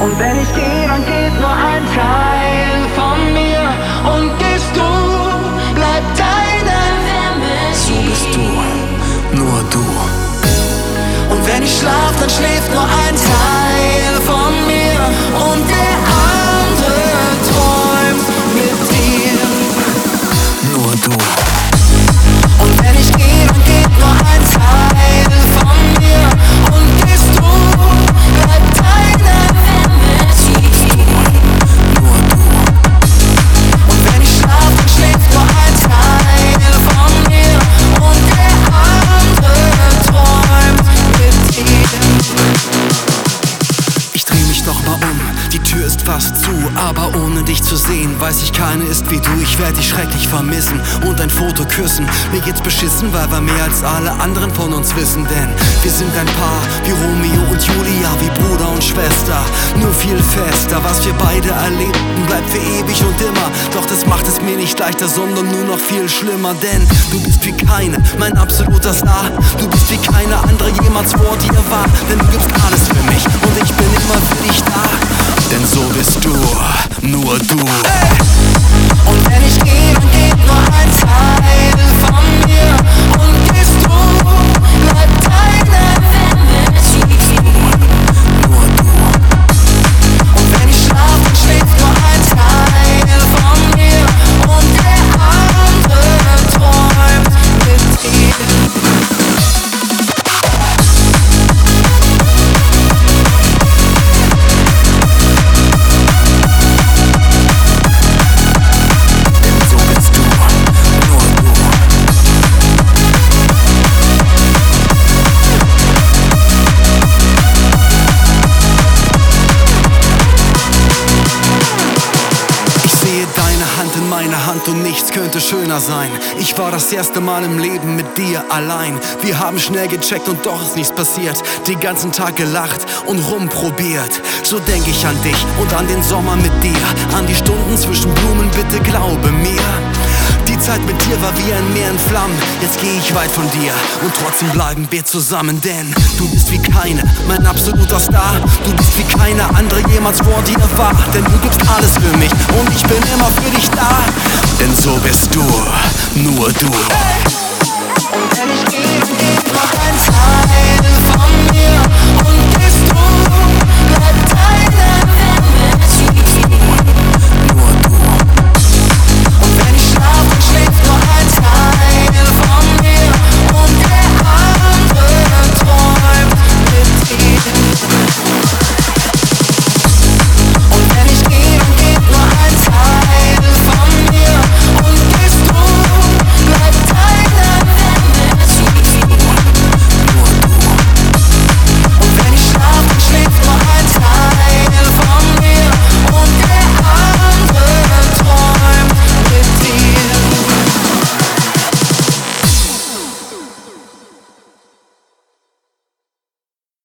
Und wenn ich gehe, dann geht nur ein Teil von mir. Und gehst du, bleibt deine Wärme. So bist du, nur du. Und wenn ich schlaf, dann schläft nur ein Teil von mir. Und der andere träumt mit dir. Nur du. Und wenn ich gehe, dann geht nur ein Teil von mir. Und gehst du, bleibt deine Wärme. So bist du, nur du. Und wenn ich schlaf, dann schläft nur ein Teil von mir. Und der andere träumt mit dir. Ich dreh mich noch mal um, die Tür ist fast zu, aber ohne dich zu sehen, weiß ich, keine ist wie du. Ich werd dich schrecklich vermissen und ein Foto küssen. Mir geht's beschissen, weil wir mehr als alle anderen von uns wissen, denn wir sind ein Paar, wie Romeo und Julia, wie Bruder und Schwester. Nur viel fester, was wir beide erlebten, bleibt für ewig und immer. Doch das macht es mir nicht leichter, sondern nur noch viel schlimmer, denn du bist wie keine, mein absoluter Star. Du bist wie keine andere jemals vor dir war, denn du gibst alles für mich und ich bin immer für dich da. Denn so bist du, nur du. Hey! Und wenn ich gehe, dann geht nur ein Teil von mir. Und gehst du, bleibt deine Wärme. Nur du. Und wenn ich schlaf, dann schläft nur ein Teil von mir. Und der andere träumt mit dir. Meine Hand und nichts könnte schöner sein. Ich war das erste Mal im Leben mit dir allein. Wir haben schnell gecheckt und doch ist nichts passiert. Den ganzen Tag gelacht und rumprobiert. So denk ich an dich und an den Sommer mit dir. An die Stunden zwischen Blumen, bitte glaube mir. Die Zeit mit dir war wie ein Meer in Flammen. Jetzt geh ich weit von dir und trotzdem bleiben wir zusammen. Denn du bist wie keine, mein absoluter Star. Du bist wie keine andere jemals vor dir war. Denn du gibst alles für mich und ich bin immer für dich da. Denn so bist du, nur du. Hey! Und wenn ich